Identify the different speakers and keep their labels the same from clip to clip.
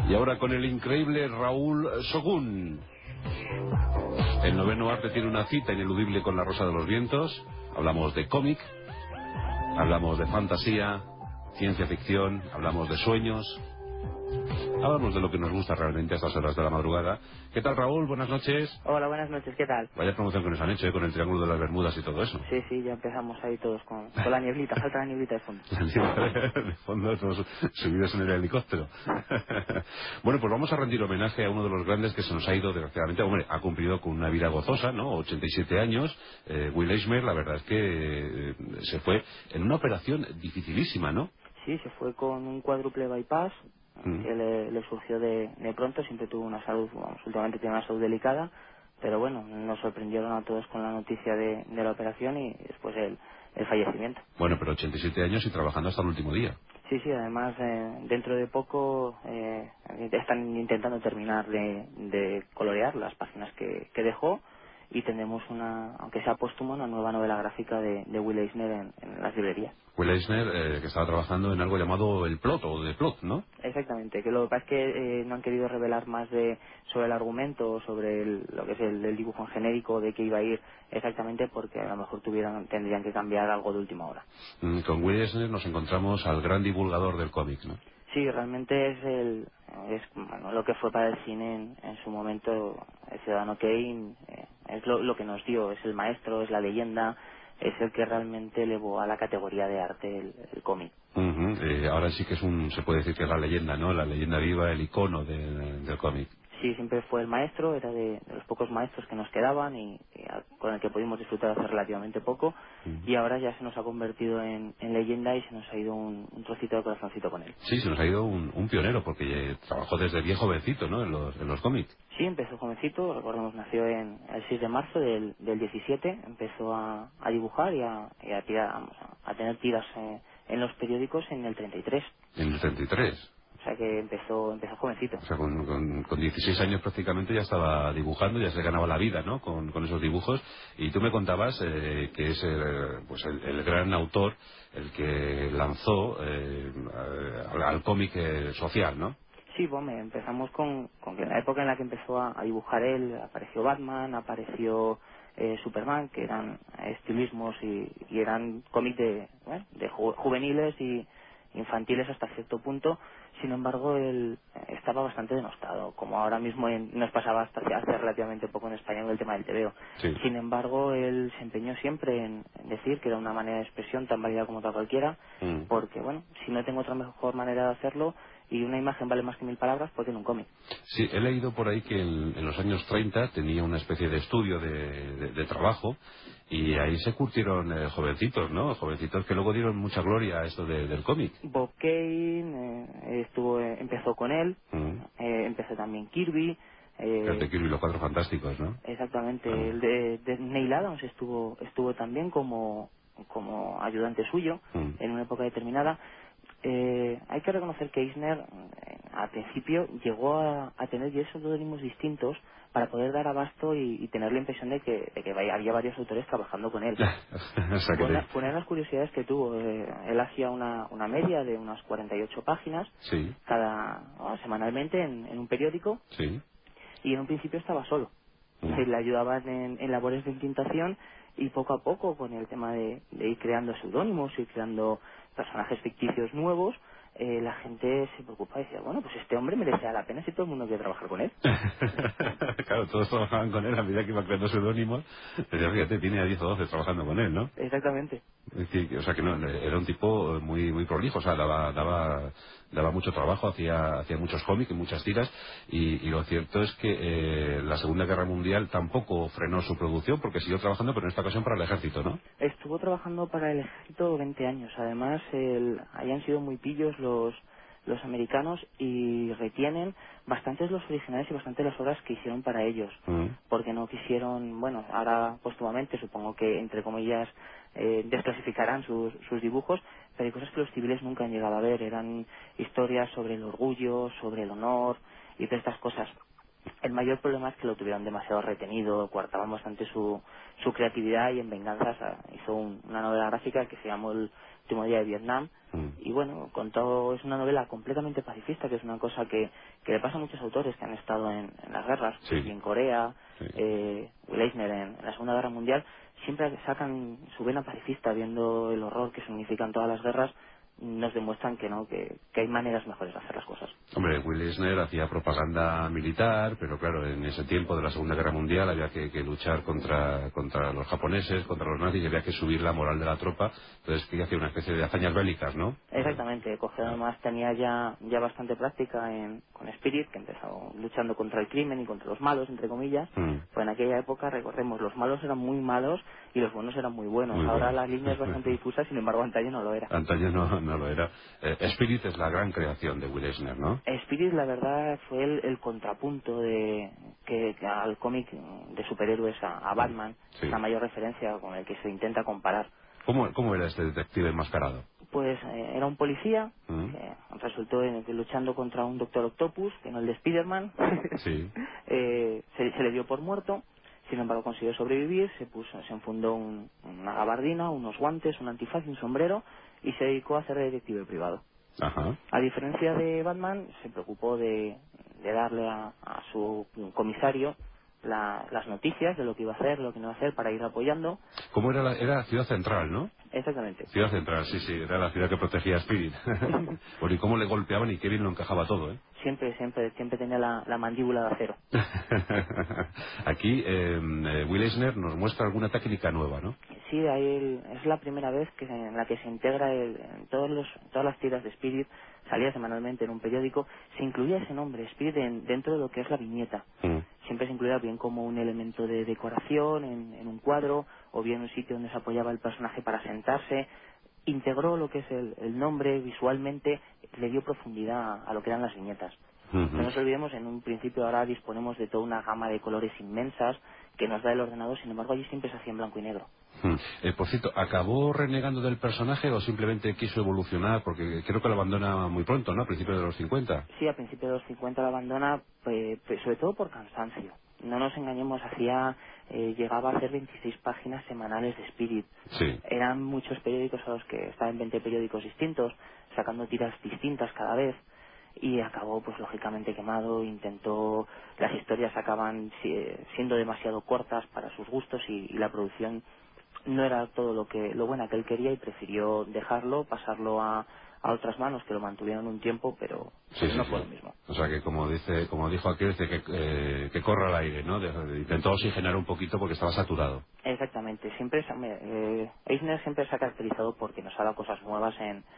Speaker 1: Y ahora con el increíble Raúl Sogún. El noveno arte tiene una cita ineludible con La Rosa de los Vientos. Hablamos de cómic, hablamos de fantasía, ciencia ficción, hablamos de sueños. Hablamos de lo que nos gusta realmente a estas horas de la madrugada. ¿Qué tal, Raúl? Buenas noches.
Speaker 2: Hola, buenas noches, ¿qué tal?
Speaker 1: Vaya promoción que nos han hecho, con el Triángulo de las Bermudas y todo eso.
Speaker 2: Sí, sí, ya empezamos ahí todos con la nieblita, falta la nieblita de fondo.
Speaker 1: La niebla de fondo, todos subidos en el helicóptero. Bueno, pues vamos a rendir homenaje a uno de los grandes que se nos ha ido, desgraciadamente. Hombre, ha cumplido con una vida gozosa, ¿no? 87 años. Will Eisner, la verdad es que se fue en una operación dificilísima, ¿no?
Speaker 2: Sí, se fue con un cuádruple bypass que le surgió de pronto. Siempre tuvo una salud, vamos, últimamente tiene una salud delicada, pero bueno, nos sorprendieron a todos con la noticia de la operación y después el fallecimiento.
Speaker 1: Bueno, pero 87 años y trabajando hasta el último día.
Speaker 2: Sí, sí, además dentro de poco están intentando terminar de colorear las páginas que dejó y tendremos aunque sea póstuma, una nueva novela gráfica de Will Eisner en las librerías.
Speaker 1: Will Eisner, que estaba trabajando en algo llamado El Plot, o The Plot, ¿no?
Speaker 2: Exactamente, que lo que pasa es que no han querido revelar más sobre el argumento o sobre lo que es el dibujo en genérico de que iba a ir exactamente, porque a lo mejor tendrían que cambiar algo de última hora.
Speaker 1: Con Will Eisner nos encontramos al gran divulgador del cómic, ¿no?
Speaker 2: Sí, realmente es bueno, lo que fue para el cine en su momento. El Ciudadano Kane es lo que nos dio, es el maestro, es la leyenda, es el que realmente elevó a la categoría de arte el cómic.
Speaker 1: Ahora sí que se puede decir que es la leyenda, ¿no? La leyenda viva, el icono del cómic.
Speaker 2: Sí, siempre fue el maestro, era de los pocos maestros que nos quedaban con el que pudimos disfrutar hace relativamente poco, y ahora ya se nos ha convertido en leyenda y se nos ha ido un trocito de corazoncito con él.
Speaker 1: Sí, se nos ha ido un pionero, porque trabajó desde bien jovencito, ¿no? En los cómics.
Speaker 2: Sí, empezó jovencito, recordemos, nació el 6 de marzo del 17, empezó a dibujar y a tener tiras en los periódicos en el 33.
Speaker 1: En el 33.
Speaker 2: O sea que empezó jovencito.
Speaker 1: O sea, con 16 años prácticamente ya estaba dibujando, ya se ganaba la vida, ¿no? Con esos dibujos. Y tú me contabas que es pues el gran autor el que lanzó al cómic social, ¿no?
Speaker 2: Sí, bueno, empezamos con que en la época en la que empezó a dibujar él, apareció Batman, apareció Superman, que eran estilismos y eran cómics de juveniles y infantiles hasta cierto punto. Sin embargo, él estaba bastante denostado, como ahora mismo nos pasaba hasta hace relativamente poco en España con el tema del TVO.
Speaker 1: Sí.
Speaker 2: Sin embargo, él se empeñó siempre en decir que era una manera de expresión tan válida como otra cualquiera, porque, bueno, si no tengo otra mejor manera de hacerlo y una imagen vale más que 1000 palabras, pues tiene un cómic.
Speaker 1: Sí, he leído por ahí que en los años 30 tenía una especie de estudio de trabajo, y ahí se curtieron jovencitos, ¿no? Jovencitos que luego dieron mucha gloria a esto del cómic.
Speaker 2: Bob Kane empezó con él, empezó también Kirby.
Speaker 1: El de Kirby, los Cuatro Fantásticos, ¿no?
Speaker 2: Exactamente,
Speaker 1: Ah.
Speaker 2: el de Neil Adams estuvo también como ayudante suyo en una época determinada. Hay que reconocer que Eisner al principio llegó a tener 10 seudónimos distintos para poder dar abasto y tener la impresión de que había varios autores trabajando con él.
Speaker 1: O sea,
Speaker 2: Fue una de las curiosidades que tuvo. Él hacía una media de unas 48 páginas
Speaker 1: Sí,
Speaker 2: semanalmente en un periódico,
Speaker 1: sí.
Speaker 2: y en un principio estaba solo. Se le ayudaban en labores de intintación, y poco a poco, con el tema de ir creando seudónimos, ir creando personajes ficticios nuevos, la gente se preocupaba y decía, bueno, pues este hombre merece la pena si todo el mundo quiere trabajar con él.
Speaker 1: Claro, todos trabajaban con él a medida que iba creando seudónimos. Decía, fíjate, tiene a 10 o 12 trabajando con él, ¿no?
Speaker 2: Exactamente.
Speaker 1: Es decir, o sea que no, era un tipo muy prolijo, o sea, daba mucho trabajo, hacía muchos cómics y muchas tiras, y lo cierto es que la Segunda Guerra Mundial tampoco frenó su producción, porque siguió trabajando, pero en esta ocasión para el ejército, ¿no?
Speaker 2: Estuvo trabajando para el ejército 20 años. Además, hayan sido muy pillos los americanos y retienen bastantes los originales y bastantes las obras que hicieron para ellos, porque no quisieron, bueno, ahora póstumamente supongo que entre comillas desclasificarán sus dibujos, pero hay cosas que los civiles nunca han llegado a ver. Eran historias sobre el orgullo, sobre el honor y de estas cosas. El mayor problema es que lo tuvieron demasiado retenido, coartaban bastante su creatividad, y en venganza hizo una novela gráfica que se llamó El último día de Vietnam. Y bueno, es una novela completamente pacifista, que es una cosa que le pasa a muchos autores que han estado en las guerras,
Speaker 1: Sí.
Speaker 2: y en Corea,
Speaker 1: Sí.
Speaker 2: Will Eisner en la Segunda Guerra Mundial, siempre sacan su vena pacifista, viendo el horror que significan todas las guerras. Nos demuestran que no, que hay maneras mejores de hacer las cosas.
Speaker 1: Hombre, Will Eisner hacía propaganda militar, pero claro, en ese tiempo de la Segunda Guerra Mundial había que luchar contra los japoneses, contra los nazis, y había que subir la moral de la tropa. Entonces quería hacer una especie de hazañas bélicas, ¿no?
Speaker 2: Exactamente, además tenía ya bastante práctica con Spirit, que empezó luchando contra el crimen y contra los malos, entre comillas. Pues en aquella época, recordemos, los malos eran muy malos y los buenos eran muy buenos.
Speaker 1: Muy
Speaker 2: Ahora
Speaker 1: bueno.
Speaker 2: la línea es bastante difusa, sin embargo antaño no lo era.
Speaker 1: Antaño no lo era. Spirit es la gran creación de Will Eisner, ¿no?
Speaker 2: Spirit, la verdad, fue el contrapunto que al cómic de superhéroes a Batman,
Speaker 1: Sí.
Speaker 2: la mayor referencia con el que se intenta comparar.
Speaker 1: ¿Cómo era este detective enmascarado?
Speaker 2: Pues era un policía que resultó que luchando contra un Doctor Octopus, que no el de Spider-Man.
Speaker 1: Sí.
Speaker 2: Se le dio por muerto. Sin embargo, consiguió sobrevivir, se enfundó una gabardina, unos guantes, un antifaz y un sombrero, y se dedicó a hacer de detective privado.
Speaker 1: Ajá.
Speaker 2: A diferencia de Batman, se preocupó de darle a su comisario las noticias de lo que iba a hacer, de lo que no iba a hacer, para ir apoyando.
Speaker 1: ¿Cómo era Ciudad Central, no?
Speaker 2: Exactamente.
Speaker 1: Ciudad Central, sí, era la ciudad que protegía a Spirit. Bueno, y cómo le golpeaban y qué bien lo encajaba todo, ¿eh?
Speaker 2: Siempre tenía la mandíbula de acero.
Speaker 1: Aquí Will Eisner nos muestra alguna técnica nueva, ¿no?
Speaker 2: Sí, es la primera vez en la que se integra en todas las tiras de Spirit, salía semanalmente en un periódico, se incluía ese nombre, Spirit, dentro de lo que es la viñeta. Siempre se incluía bien como un elemento de decoración en un cuadro, o bien un sitio donde se apoyaba el personaje para sentarse. Integró lo que es el nombre visualmente, le dio profundidad a lo que eran las viñetas. No nos olvidemos, en un principio ahora disponemos de toda una gama de colores inmensas que nos da el ordenador, sin embargo allí siempre se hacía en blanco y negro.
Speaker 1: Por cierto, ¿acabó renegando del personaje o simplemente quiso evolucionar? Porque creo que lo abandona muy pronto, ¿no? A principios de los 50.
Speaker 2: Sí, a principios de los 50 lo abandona, sobre todo por cansancio. No nos engañemos, llegaba a hacer 26 páginas semanales de Spirit.
Speaker 1: Sí.
Speaker 2: Eran muchos periódicos a los que estaban 20 periódicos distintos, sacando tiras distintas cada vez, y acabó pues lógicamente quemado. Las historias acaban siendo demasiado cortas para sus gustos, y la producción no era todo lo buena que él quería, y prefirió dejarlo, pasarlo a otras manos que lo mantuvieron un tiempo, pero no fue lo mismo.
Speaker 1: O sea que como dijo aquel, dice que corra al aire, ¿no? Intentó oxigenar un poquito porque estaba saturado.
Speaker 2: Exactamente. Eisner siempre se ha caracterizado porque nos ha dado cosas nuevas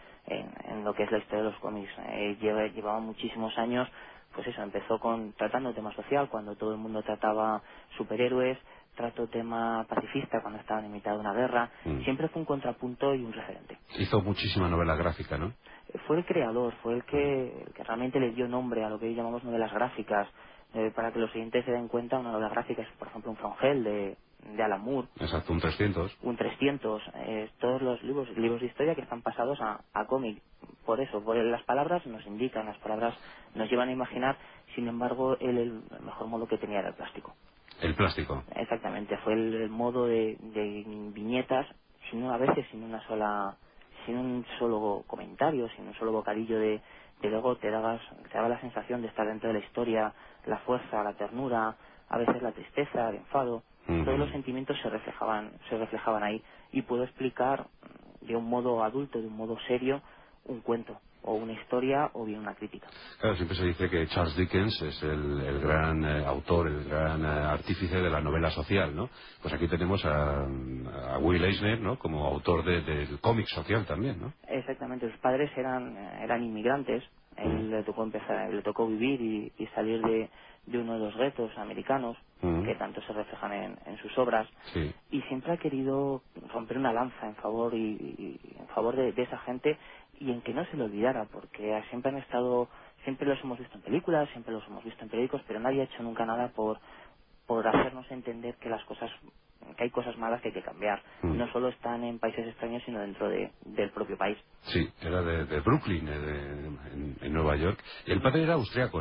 Speaker 2: en lo que es la historia de los cómics. Llevaba muchísimos años, pues eso, empezó tratando tema social cuando todo el mundo trataba superhéroes, trató tema pacifista cuando estaban en mitad de una guerra. Siempre fue un contrapunto y un referente.
Speaker 1: Hizo muchísima novela gráfica, ¿no?
Speaker 2: Fue el creador, fue el que realmente le dio nombre a lo que hoy llamamos novelas gráficas. Para que los siguientes se den cuenta, una novela gráfica es, por ejemplo, un From Hell de Alan Moore.
Speaker 1: Exacto, un 300.
Speaker 2: Un 300. Todos los libros de historia que están pasados a cómic. Por eso, las palabras nos indican, las palabras nos llevan a imaginar. Sin embargo, el mejor modo que tenía era el plástico.
Speaker 1: El plástico.
Speaker 2: Exactamente, fue el modo de viñetas, a veces sin un solo comentario, sin un solo bocadillo de luego te daba la sensación de estar dentro de la historia, la fuerza, la ternura, a veces la tristeza, el enfado. Todos los sentimientos se reflejaban ahí, y puedo explicar de un modo adulto, de un modo serio, un cuento o una historia o bien una crítica.
Speaker 1: Claro, siempre se dice que Charles Dickens es el gran autor, el gran artífice de la novela social, ¿no? Pues aquí tenemos a Will Eisner, ¿no? Como autor del cómic social también, ¿no?
Speaker 2: Exactamente, sus padres eran inmigrantes. Él le tocó vivir y salir de uno de los guetos americanos que tanto se reflejan en sus obras.
Speaker 1: Sí.
Speaker 2: Y siempre ha querido romper una lanza en favor en favor de esa gente, y en que no se le olvidara, porque siempre los hemos visto en películas, siempre los hemos visto en periódicos, pero nadie ha hecho nunca nada por hacernos entender que hay cosas malas que hay que cambiar. No solo están en países extraños, sino dentro del propio país.
Speaker 1: Sí, era de Brooklyn, en Nueva York. Y el padre era austriaco, ¿no?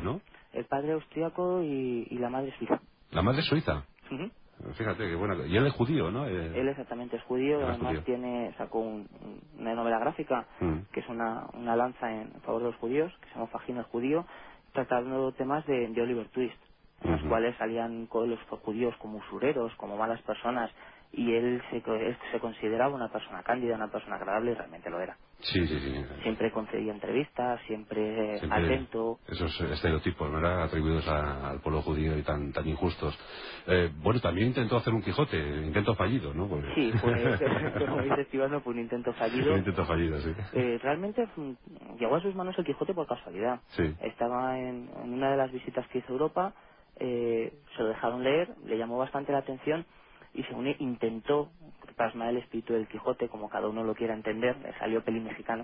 Speaker 2: el padre austríaco y la madre suiza.
Speaker 1: La madre suiza.
Speaker 2: Ujú.
Speaker 1: Fíjate que bueno. Y él es judío, ¿no?
Speaker 2: Él exactamente es judío,
Speaker 1: Él es
Speaker 2: además
Speaker 1: judío.
Speaker 2: sacó una novela gráfica
Speaker 1: Mm.
Speaker 2: que es una lanza en favor de los judíos, que se llama Fagino el judío, tratando temas de Oliver Twist, en los
Speaker 1: Ujú.
Speaker 2: cuales salían los judíos como usureros, como malas personas, y él se consideraba una persona cándida, una persona agradable, y realmente lo era.
Speaker 1: Sí, sí, sí.
Speaker 2: Siempre concedía entrevistas, siempre
Speaker 1: Siempre
Speaker 2: atento.
Speaker 1: esos estereotipos, ¿verdad? Atribuidos al pueblo judío y tan injustos. Bueno, también intentó hacer un Quijote, intento fallido, ¿no? Porque...
Speaker 2: Sí, como dice Estivano, fue un intento
Speaker 1: un
Speaker 2: fallido.
Speaker 1: intento fallido, sí.
Speaker 2: Realmente llegó a sus manos el Quijote por casualidad.
Speaker 1: Sí.
Speaker 2: Estaba en una de las visitas que hizo a Europa, se lo dejaron leer, le llamó bastante la atención y según él intentó plasmar el espíritu del Quijote como cada uno lo quiera entender, le salió peli mexicano,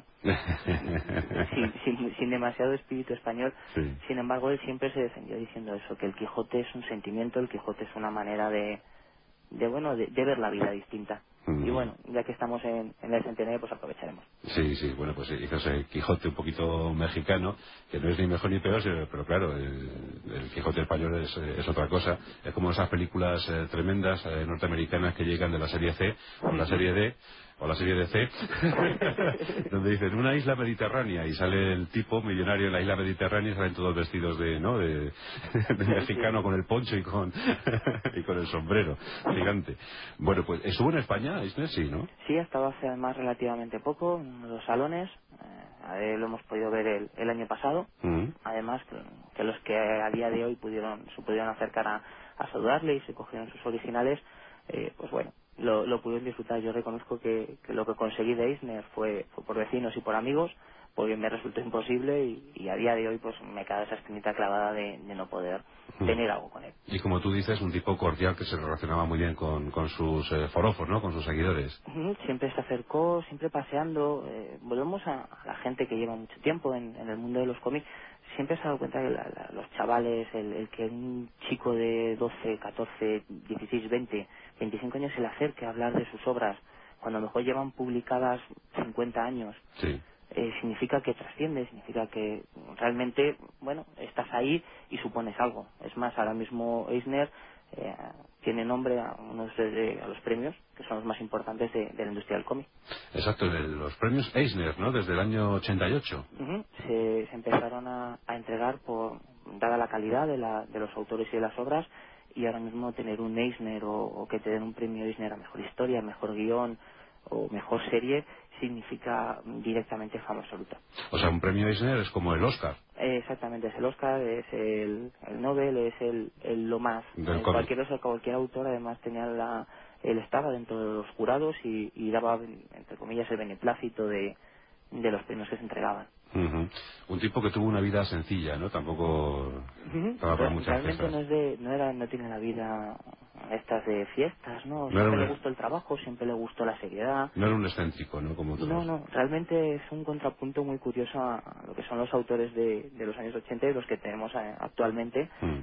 Speaker 2: sin demasiado espíritu español.
Speaker 1: Sí.
Speaker 2: Sin embargo, él siempre se defendió diciendo eso, que el Quijote es un sentimiento, el Quijote es una manera de ver la vida distinta. Y
Speaker 1: Mm.
Speaker 2: bueno, ya que estamos en el centenario, pues aprovecharemos.
Speaker 1: Sí, sí, bueno, pues hizo ese Quijote un poquito mexicano, que no es ni mejor ni peor, pero claro, el Quijote español es otra cosa. Es como esas películas tremendas norteamericanas que llegan de la serie C o la serie D o la serie de C, donde dicen una isla mediterránea y sale el tipo millonario en la isla mediterránea y salen todos vestidos de mexicano
Speaker 2: Sí.
Speaker 1: con el poncho y con y con el sombrero gigante. Bueno, pues estuvo en España, Eisner, sí, ¿no?
Speaker 2: Sí, ha estado hace además relativamente poco en los salones. A él lo hemos podido ver el año pasado.
Speaker 1: Mm.
Speaker 2: Además, que los que a día de hoy se pudieron acercar a saludarle y se cogieron sus originales, pues bueno, lo pudieron disfrutar. Yo reconozco que lo que conseguí de Eisner fue por vecinos y por amigos, porque me resultó imposible y a día de hoy pues me queda esa espinita clavada de no poder
Speaker 1: Mm.
Speaker 2: tener algo con él.
Speaker 1: Y como tú dices, un tipo cordial que se relacionaba muy bien con sus forofos, ¿no? Con sus seguidores.
Speaker 2: Ujú, siempre se acercó, siempre paseando. Volvemos a la gente que lleva mucho tiempo en el mundo de los cómics. Siempre se ha dado cuenta que los chavales, el que un chico de 12, 14, 16, 20, 25 años se le acerque a hablar de sus obras, cuando a lo mejor llevan publicadas 50 años,
Speaker 1: Sí.
Speaker 2: significa que trasciende, significa que realmente, bueno, estás ahí y supones algo. Es más, ahora mismo Eisner eh, tiene nombre a los premios, que son los más importantes de la industria del cómic.
Speaker 1: Exacto, los premios Eisner, ¿no? Desde el año 88.
Speaker 2: Ujú. Se empezaron a entregar dada la calidad de los autores y de las obras, y ahora mismo tener un Eisner o que te den un premio Eisner a mejor historia, mejor guión o mejor serie significa directamente fama absoluta.
Speaker 1: O sea, un premio Eisner es como el Oscar
Speaker 2: Exactamente, es el Oscar, es el Nobel, es lo más.
Speaker 1: del cómic.
Speaker 2: Cualquier autor además él estaba dentro de los jurados y daba, entre comillas, el beneplácito de los premios que se entregaban.
Speaker 1: Ujú. Un tipo que tuvo una vida sencilla, ¿no? Tampoco
Speaker 2: Ujú.
Speaker 1: estaba para muchas
Speaker 2: Realmente
Speaker 1: cosas.
Speaker 2: no tiene la vida estas de fiestas, ¿no?
Speaker 1: No era
Speaker 2: Siempre le
Speaker 1: un,
Speaker 2: gustó el trabajo, siempre le gustó la seriedad.
Speaker 1: no era un excéntrico, ¿no? Como
Speaker 2: No,
Speaker 1: otros.
Speaker 2: no, realmente es un contrapunto muy curioso a lo que son los autores de los años 80 y los que tenemos actualmente,
Speaker 1: Mm.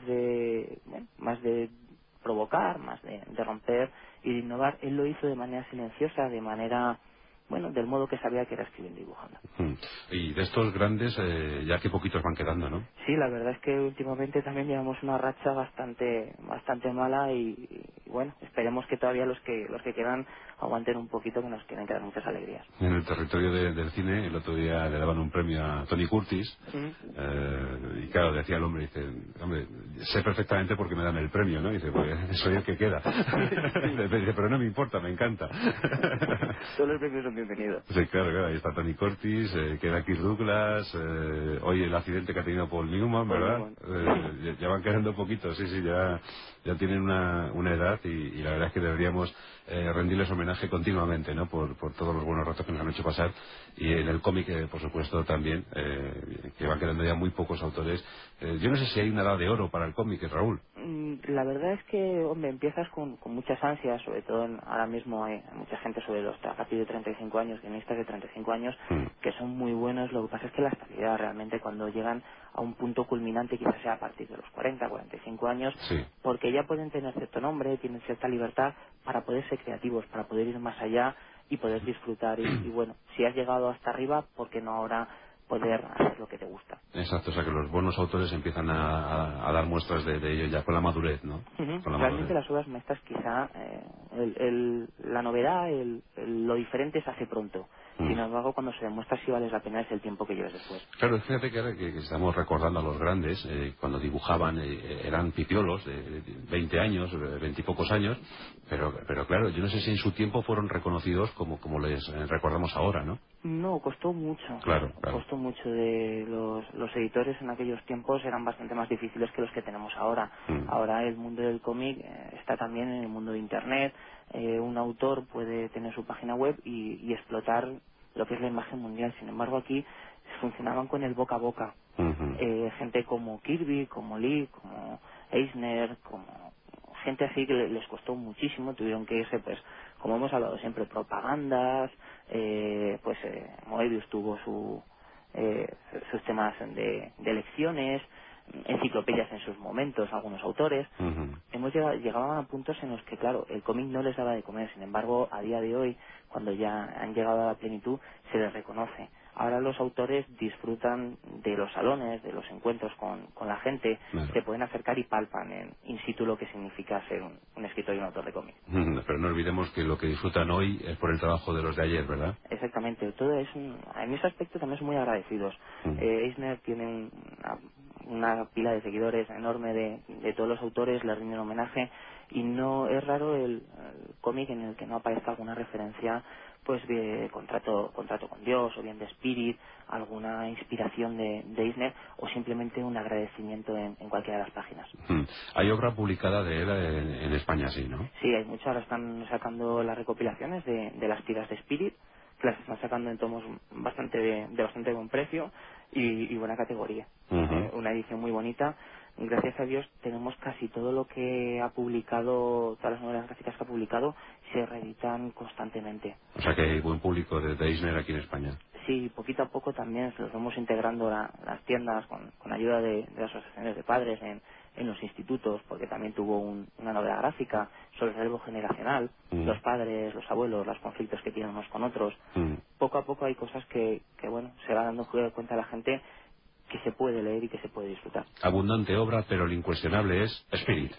Speaker 2: más de provocar, más de romper y de innovar. Él lo hizo de manera silenciosa, de manera, del modo que sabía que era escribiendo y dibujando.
Speaker 1: Mm. Y de estos grandes, ya que poquitos van quedando, ¿no?
Speaker 2: Sí, la verdad es que últimamente también llevamos una racha bastante mala y bueno, esperemos que todavía los que quedan aguanten un poquito, que nos quieren quedar muchas alegrías.
Speaker 1: En el territorio del cine, el otro día le daban un premio a Tony Curtis,
Speaker 2: Ujú.
Speaker 1: y claro, decía el hombre, dice, hombre, sé perfectamente por qué me dan el premio, ¿no? Dice, pues soy el que queda.
Speaker 2: Sí.
Speaker 1: Dice, pero no me importa, me encanta.
Speaker 2: Todos los premios son bienvenidos.
Speaker 1: Sí, claro, ahí está Tony Curtis, queda Kirk Douglas, hoy el accidente que ha tenido Paul Newman,
Speaker 2: Paul
Speaker 1: ¿verdad?
Speaker 2: Newman.
Speaker 1: Ya van quedando poquitos, sí, sí, ya tienen una edad y la verdad es que deberíamos rendirles homenaje continuamente, ¿no? Por todos los buenos ratos que nos han hecho pasar, y en el cómic, por supuesto, también, que van quedando ya muy pocos autores. Yo no sé si hay una edad de oro para el cómic, Raúl.
Speaker 2: La verdad es que, hombre, empiezas con muchas ansias, sobre todo ahora mismo hay mucha gente a partir de 35 años, guionistas de 35 años,
Speaker 1: Mm.
Speaker 2: que son muy buenos. Lo que pasa es que la estabilidad realmente cuando llegan a un punto culminante quizás sea a partir de los 40, 45 años,
Speaker 1: Sí.
Speaker 2: porque ya pueden tener cierto nombre, tienen cierta libertad para poder ser creativos, para poder ir más allá y poder disfrutar. Y bueno, si has llegado hasta arriba, ¿por qué no ahora poder hacer lo que te gusta.
Speaker 1: Exacto, o sea que los buenos autores empiezan a dar muestras de ello ya con la madurez, ¿no?
Speaker 2: Ujú.
Speaker 1: Con la
Speaker 2: Realmente
Speaker 1: madurez.
Speaker 2: las obras maestras quizá la novedad, lo diferente se hace pronto. Sin embargo, cuando se demuestra si vales la pena es el tiempo que lleves después.
Speaker 1: Claro, fíjate que ahora que estamos recordando a los grandes, cuando dibujaban eran pipiolos de 20 años, 20 y pocos años, pero claro, yo no sé si en su tiempo fueron reconocidos como les recordamos ahora, ¿no?
Speaker 2: No, costó mucho.
Speaker 1: Claro, claro.
Speaker 2: Costó mucho. Los editores en aquellos tiempos eran bastante más difíciles que los que tenemos ahora. Ahora el mundo del cómic está también en el mundo de Internet. Un autor puede tener su página web y explotar lo que es la imagen mundial. Sin embargo, aquí funcionaban con el boca a boca. Gente como Kirby, como Lee, como Eisner, como gente así que les costó muchísimo, tuvieron que irse, pues, como hemos hablado siempre, propagandas, Moebius tuvo sus temas de lecciones, enciclopedias en sus momentos, algunos autores. Llegaban a puntos en los que, claro, el cómic no les daba de comer. Sin embargo, a día de hoy, cuando ya han llegado a la plenitud, se les reconoce. Ahora los autores disfrutan de los salones, de los encuentros con la gente,
Speaker 1: Claro.
Speaker 2: se pueden acercar y palpan in situ lo que significa ser un escritor y un autor de cómic.
Speaker 1: Pero no olvidemos que lo que disfrutan hoy es por el trabajo de los de ayer, ¿verdad?
Speaker 2: Exactamente, todo es en ese aspecto también son muy agradecidos. Eisner tiene una pila de seguidores enorme de todos los autores, le rinden homenaje y no es raro el cómic en el que no aparezca alguna referencia pues de contrato con Dios o bien de Spirit, alguna inspiración de Eisner o simplemente un agradecimiento en cualquiera de las páginas.
Speaker 1: Hay obra publicada de él en España, sí, ¿no?
Speaker 2: Sí, hay muchas, ahora están sacando las recopilaciones de las tiras de Spirit, que las están sacando en tomos de bastante buen precio y buena categoría. Una edición muy bonita. Gracias a Dios tenemos casi todo lo que ha publicado, todas las novelas gráficas que ha publicado se reeditan constantemente.
Speaker 1: O sea que hay buen público de Eisner aquí en España.
Speaker 2: Sí, poquito a poco también los vamos integrando las tiendas con ayuda de las asociaciones de padres en los institutos, porque también tuvo una novela gráfica sobre el relevo generacional, los padres, los abuelos, los conflictos que tienen unos con otros. Poco a poco hay cosas que bueno, se va dando cuenta la gente que se puede leer y que se puede disfrutar.
Speaker 1: Abundante obra, pero lo incuestionable es Spirit.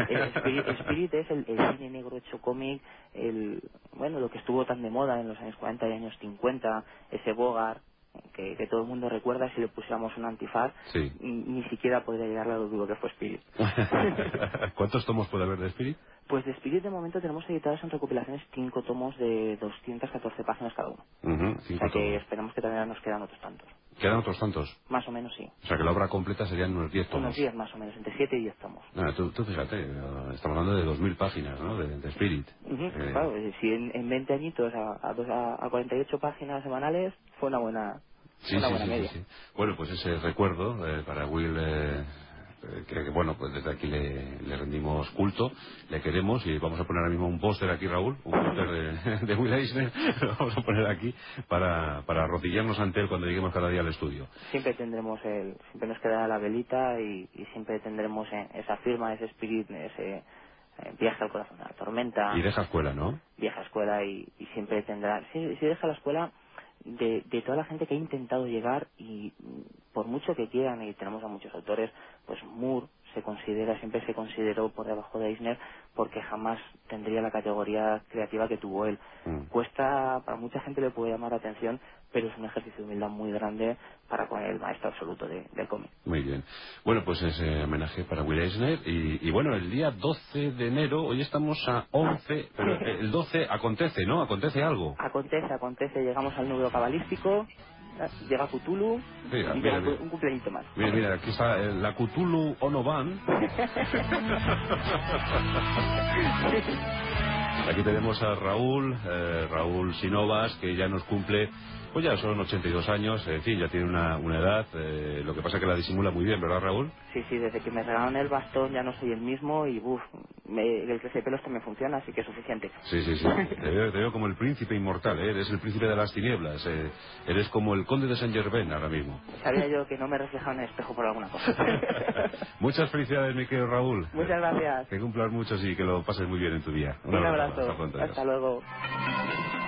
Speaker 2: Spirit es el cine negro hecho cómic, lo que estuvo tan de moda en los años 40 y años 50, ese Bogart, que todo el mundo recuerda. Si le pusiéramos un antifaz,
Speaker 1: Sí.
Speaker 2: ni siquiera podría llegar a lo duro que fue Spirit.
Speaker 1: ¿Cuántos tomos puede haber de Spirit?
Speaker 2: Pues de Spirit de momento tenemos editados en recopilaciones 5 tomos de 214 páginas cada uno.
Speaker 1: 5
Speaker 2: que
Speaker 1: tomos.
Speaker 2: esperamos que también nos quedan otros tantos.
Speaker 1: ¿Quedan otros tantos?
Speaker 2: Más o menos sí.
Speaker 1: O sea que la obra completa serían unos 10 tomos.
Speaker 2: Unos 10 más o menos, entre 7 y 10 tomos.
Speaker 1: Tú fíjate, estamos hablando de 2000 páginas, ¿no? De Spirit.
Speaker 2: Claro, si en 20 añitos a 48 páginas semanales fue una buena media.
Speaker 1: Sí. Bueno, pues ese recuerdo para Will, bueno, pues desde aquí le rendimos culto, le queremos y vamos a poner ahora mismo un póster aquí, Raúl, un póster de Will Eisner, lo vamos a poner aquí para arrodillarnos ante él cuando lleguemos cada día al estudio.
Speaker 2: Siempre nos quedará la velita y siempre tendremos esa firma, ese Spirit, ese viaje al corazón de la tormenta.
Speaker 1: Y deja escuela, ¿no?
Speaker 2: Vieja escuela y siempre tendrá, si deja la escuela de toda la gente que ha intentado llegar y por mucho que quieran, y tenemos a muchos autores, pues Moore siempre se consideró por debajo de Eisner porque jamás tendría la categoría creativa que tuvo él. Para mucha gente le puede llamar la atención, pero es un ejercicio de humildad muy grande para con el maestro absoluto del cómic.
Speaker 1: Muy bien. Bueno, pues ese homenaje para Will Eisner y bueno, el día 12 de enero, hoy estamos a 11, pero el 12 acontece, ¿no? Acontece algo.
Speaker 2: Acontece, llegamos al número cabalístico, llega Cthulhu y llega un cumpleañito más.
Speaker 1: Mira, aquí está la Cthulhu Onoban. Aquí tenemos a Raúl Sinovas, que ya nos cumple, pues ya son 82 años, en fin, ya tiene una edad, lo que pasa es que la disimula muy bien, ¿verdad, Raúl?
Speaker 2: Sí, desde que me regalaron el bastón ya no soy el mismo y el crecepelos también funciona, así que es suficiente.
Speaker 1: Sí. Te veo como el príncipe inmortal, ¿eh? Eres el príncipe de las tinieblas, eres como el conde de Saint-Germain ahora mismo.
Speaker 2: Sabía yo que no me reflejaba en el espejo por alguna cosa.
Speaker 1: Muchas felicidades, mi querido Raúl.
Speaker 2: Muchas gracias.
Speaker 1: Que cumplas muchos y que lo pases muy bien en tu día.
Speaker 2: Un abrazo.
Speaker 1: Hasta pronto.
Speaker 2: Hasta luego.